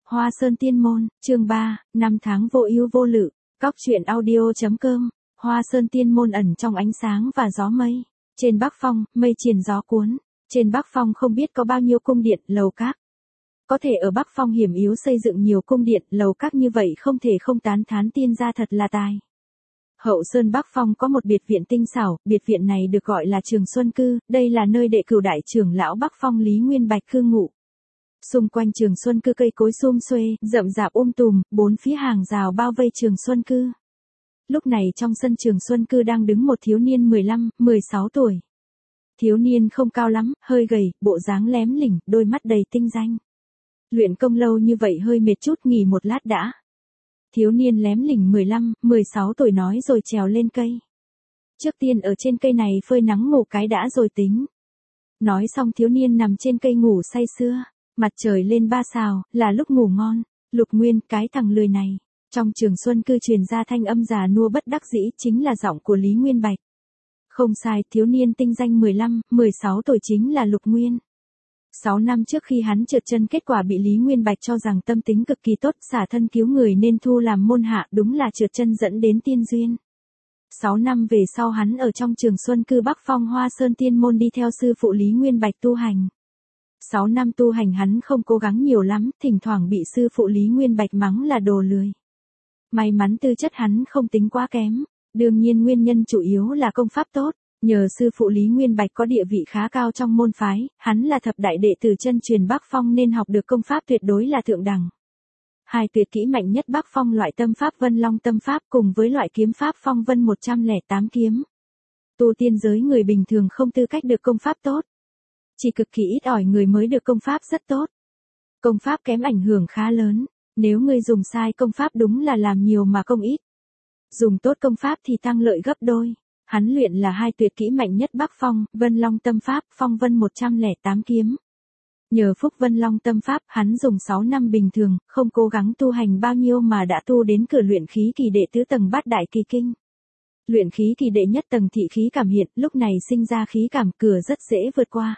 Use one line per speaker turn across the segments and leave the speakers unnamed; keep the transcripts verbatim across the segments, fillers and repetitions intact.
Hoa Sơn Tiên Môn, chương ba, năm tháng vô ưu vô lự, cóc truyện audio.com, Hoa Sơn Tiên Môn ẩn trong ánh sáng và gió mây. Trên Bắc Phong, mây triền gió cuốn. Trên Bắc Phong không biết có bao nhiêu cung điện, lầu các. Có thể ở Bắc Phong hiểm yếu xây dựng nhiều cung điện, lầu các như vậy không thể không tán thán tiên gia thật là tài. Hậu Sơn Bắc Phong có một biệt viện tinh xảo, biệt viện này được gọi là Trường Xuân Cư, đây là nơi đệ cửu đại trưởng lão Bắc Phong Lý Nguyên Bạch cư ngụ. Xung quanh Trường Xuân Cư cây cối sum xuê, rậm rạp um tùm, bốn phía hàng rào bao vây Trường Xuân Cư. Lúc này trong sân Trường Xuân Cư đang đứng một thiếu niên mười lăm, mười sáu tuổi. Thiếu niên không cao lắm, hơi gầy, bộ dáng lém lỉnh, đôi mắt đầy tinh danh. Luyện công lâu như vậy hơi mệt chút, nghỉ một lát đã. Thiếu niên lém lỉnh mười lăm, mười sáu tuổi nói rồi trèo lên cây. Trước tiên ở trên cây này phơi nắng ngủ cái đã rồi tính. Nói xong thiếu niên nằm trên cây ngủ say sưa. Mặt trời lên ba sào, là lúc ngủ ngon. Lục Nguyên, cái thằng lười này. Trong Trường Xuân Cư truyền ra thanh âm già nua bất đắc dĩ, chính là giọng của Lý Nguyên Bạch. Không sai, thiếu niên tinh danh mười lăm, mười sáu tuổi chính là Lục Nguyên. sáu năm trước khi hắn trượt chân, kết quả bị Lý Nguyên Bạch cho rằng tâm tính cực kỳ tốt, xả thân cứu người nên thu làm môn hạ, đúng là trượt chân dẫn đến tiên duyên. sáu năm về sau hắn ở trong Trường Xuân Cư Bắc Phong Hoa Sơn Tiên Môn đi theo sư phụ Lý Nguyên Bạch tu hành. sáu năm tu hành hắn không cố gắng nhiều lắm, thỉnh thoảng bị sư phụ Lý Nguyên Bạch mắng là đồ lười. May mắn tư chất hắn không tính quá kém, đương nhiên nguyên nhân chủ yếu là công pháp tốt, nhờ sư phụ Lý Nguyên Bạch có địa vị khá cao trong môn phái, hắn là thập đại đệ tử chân truyền Bắc Phong nên học được công pháp tuyệt đối là thượng đẳng. Hai tuyệt kỹ mạnh nhất Bắc Phong loại tâm pháp Vân Long tâm pháp cùng với loại kiếm pháp Phong Vân một trăm lẻ tám kiếm. Tu tiên giới người bình thường không tư cách được công pháp tốt. Chỉ cực kỳ ít ỏi người mới được công pháp rất tốt. Công pháp kém ảnh hưởng khá lớn, nếu người dùng sai công pháp đúng là làm nhiều mà công ít. Dùng tốt công pháp thì tăng lợi gấp đôi. Hắn luyện là hai tuyệt kỹ mạnh nhất Bắc Phong, Vân Long tâm pháp, Phong Vân một trăm lẻ tám kiếm. Nhờ phúc Vân Long tâm pháp, hắn dùng sáu năm bình thường, không cố gắng tu hành bao nhiêu mà đã tu đến cửa luyện khí kỳ đệ tứ tầng bát đại kỳ kinh. Luyện khí kỳ đệ nhất tầng thị khí cảm hiện, lúc này sinh ra khí cảm, cửa rất dễ vượt qua.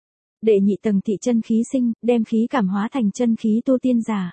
Đệ nhị tầng thị chân khí sinh, đem khí cảm hóa thành chân khí tu tiên giả.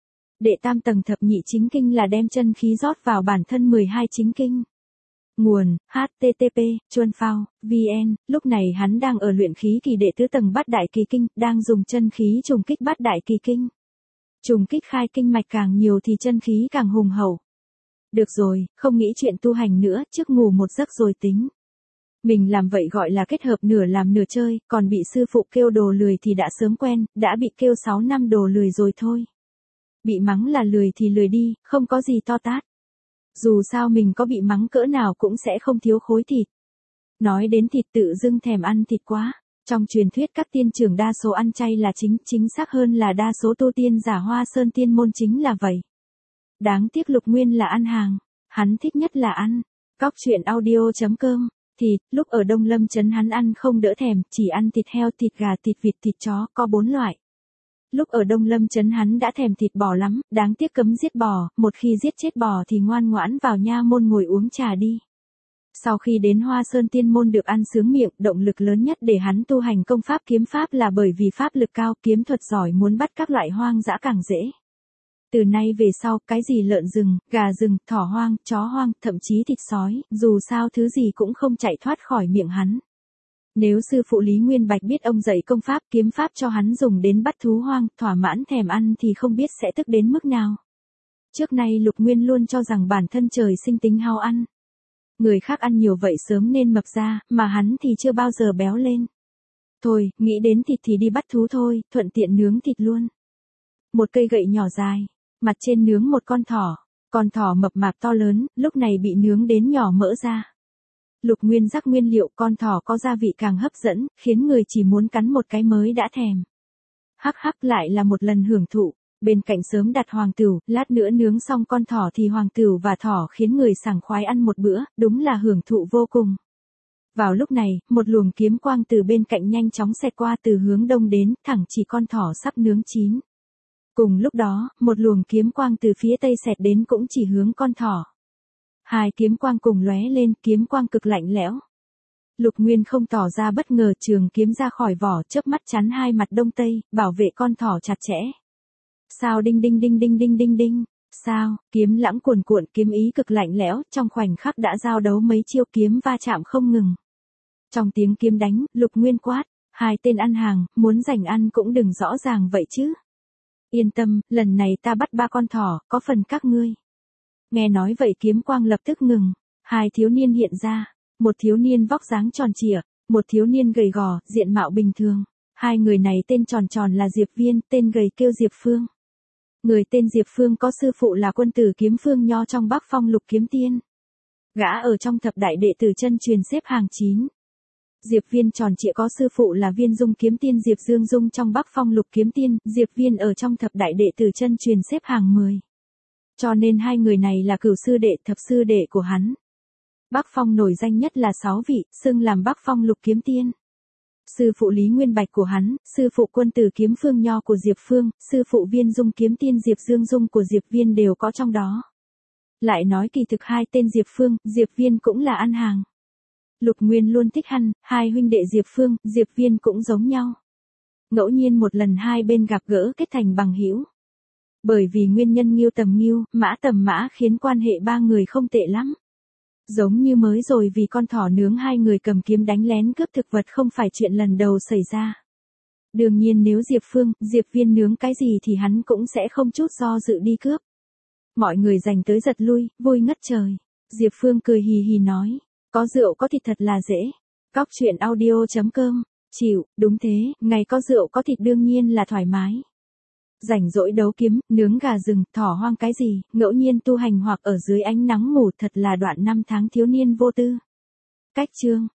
Đệ tam tầng thập nhị chính kinh là đem chân khí rót vào bản thân mười hai chính kinh. Nguồn, H T T P, chuan phao, V N, lúc này hắn đang ở luyện khí kỳ đệ tứ tầng bát đại kỳ kinh, đang dùng chân khí trùng kích bát đại kỳ kinh. Trùng kích khai kinh mạch càng nhiều thì chân khí càng hùng hậu. Được rồi, không nghĩ chuyện tu hành nữa, trước ngủ một giấc rồi tính. Mình làm vậy gọi là kết hợp nửa làm nửa chơi, còn bị sư phụ kêu đồ lười thì đã sớm quen, đã bị kêu sáu năm đồ lười rồi thôi. Bị mắng là lười thì lười đi, không có gì to tát. Dù sao mình có bị mắng cỡ nào cũng sẽ không thiếu khối thịt. Nói đến thịt tự dưng thèm ăn thịt quá. Trong truyền thuyết các tiên trưởng đa số ăn chay là chính, chính xác hơn là đa số tu tiên giả Hoa Sơn Tiên Môn chính là vậy. Đáng tiếc Lục Nguyên là ăn hàng, hắn thích nhất là ăn. Cóc truyện audio.com, thịt, lúc ở Đông Lâm trấn hắn ăn không đỡ thèm, chỉ ăn thịt heo, thịt gà, thịt vịt, thịt chó, có bốn loại. Lúc ở Đông Lâm trấn hắn đã thèm thịt bò lắm, đáng tiếc cấm giết bò, một khi giết chết bò thì ngoan ngoãn vào nha môn ngồi uống trà đi. Sau khi đến Hoa Sơn Tiên Môn được ăn sướng miệng, động lực lớn nhất để hắn tu hành công pháp kiếm pháp là bởi vì pháp lực cao, kiếm thuật giỏi, muốn bắt các loại hoang dã càng dễ. Từ nay về sau, cái gì lợn rừng, gà rừng, thỏ hoang, chó hoang, thậm chí thịt sói, dù sao thứ gì cũng không chạy thoát khỏi miệng hắn. Nếu sư phụ Lý Nguyên Bạch biết ông dạy công pháp kiếm pháp cho hắn dùng đến bắt thú hoang, thỏa mãn thèm ăn thì không biết sẽ tức đến mức nào. Trước nay Lục Nguyên luôn cho rằng bản thân trời sinh tính hao ăn. Người khác ăn nhiều vậy sớm nên mập ra, mà hắn thì chưa bao giờ béo lên. Thôi, nghĩ đến thịt thì đi bắt thú thôi, thuận tiện nướng thịt luôn. Một cây gậy nhỏ dài, mặt trên nướng một con thỏ, con thỏ mập mạp to lớn, lúc này bị nướng đến nhỏ mỡ ra. Lục Nguyên rắc nguyên liệu, con thỏ có gia vị càng hấp dẫn, khiến người chỉ muốn cắn một cái mới đã thèm. Hắc hắc lại là một lần hưởng thụ, bên cạnh sớm đặt hoàng tửu, lát nữa nướng xong con thỏ thì hoàng tửu và thỏ khiến người sảng khoái ăn một bữa, đúng là hưởng thụ vô cùng. Vào lúc này, một luồng kiếm quang từ bên cạnh nhanh chóng xẹt qua từ hướng đông đến, thẳng chỉ con thỏ sắp nướng chín. Cùng lúc đó, một luồng kiếm quang từ phía tây xẹt đến cũng chỉ hướng con thỏ. Hai kiếm quang cùng lóe lên, kiếm quang cực lạnh lẽo. Lục Nguyên không tỏ ra bất ngờ, trường kiếm ra khỏi vỏ, chớp mắt chắn hai mặt đông tây, bảo vệ con thỏ chặt chẽ. Sao đinh đinh đinh đinh đinh đinh đinh. Sao, kiếm lãng cuồn cuộn, kiếm ý cực lạnh lẽo, trong khoảnh khắc đã giao đấu mấy chiêu kiếm va chạm không ngừng. Trong tiếng kiếm đánh, Lục Nguyên quát, hai tên ăn hàng, muốn giành ăn cũng đừng rõ ràng vậy chứ. Yên tâm, lần này ta bắt ba con thỏ, có phần các ngươi. Nghe nói vậy kiếm quang lập tức ngừng, hai thiếu niên hiện ra, một thiếu niên vóc dáng tròn trịa, một thiếu niên gầy gò, diện mạo bình thường. Hai người này tên tròn tròn là Diệp Viên, tên gầy kêu Diệp Phương. Người tên Diệp Phương có sư phụ là quân tử kiếm Phương Nho trong Bắc Phong Lục Kiếm Tiên. Gã ở trong thập đại đệ tử chân truyền xếp hàng chín. Diệp Viên tròn trịa có sư phụ là Viên Dung Kiếm Tiên Diệp Dương Dung trong Bắc Phong Lục Kiếm Tiên, Diệp Viên ở trong thập đại đệ tử chân truyền xếp hàng mười. Cho nên hai người này là cửu sư đệ thập sư đệ của hắn. Bắc Phong nổi danh nhất là sáu vị, xưng làm Bắc Phong Lục Kiếm Tiên. Sư phụ Lý Nguyên Bạch của hắn, sư phụ quân tử kiếm Phương Nho của Diệp Phương, sư phụ Viên Dung Kiếm Tiên Diệp Dương Dung của Diệp Viên đều có trong đó. Lại nói kỳ thực hai tên Diệp Phương, Diệp Viên cũng là ăn hàng. Lục Nguyên luôn thích hắn, hai huynh đệ Diệp Phương, Diệp Viên cũng giống nhau. Ngẫu nhiên một lần hai bên gặp gỡ kết thành bằng hữu. Bởi vì nguyên nhân Ngưu Tầm Ngưu, Mã Tầm Mã khiến quan hệ ba người không tệ lắm. Giống như mới rồi vì con thỏ nướng hai người cầm kiếm đánh lén cướp thực vật không phải chuyện lần đầu xảy ra. Đương nhiên nếu Diệp Phương, Diệp Viên nướng cái gì thì hắn cũng sẽ không chút do dự đi cướp. Mọi người giành tới giật lui, vui ngất trời. Diệp Phương cười hì hì nói, có rượu có thịt thật là dễ. Cóc truyện audio chấm com, chịu, đúng thế, ngày có rượu có thịt đương nhiên là thoải mái. Rảnh rỗi đấu kiếm, nướng gà rừng, thỏ hoang cái gì, ngẫu nhiên tu hành hoặc ở dưới ánh nắng ngủ thật là đoạn năm tháng thiếu niên vô tư. Cách chương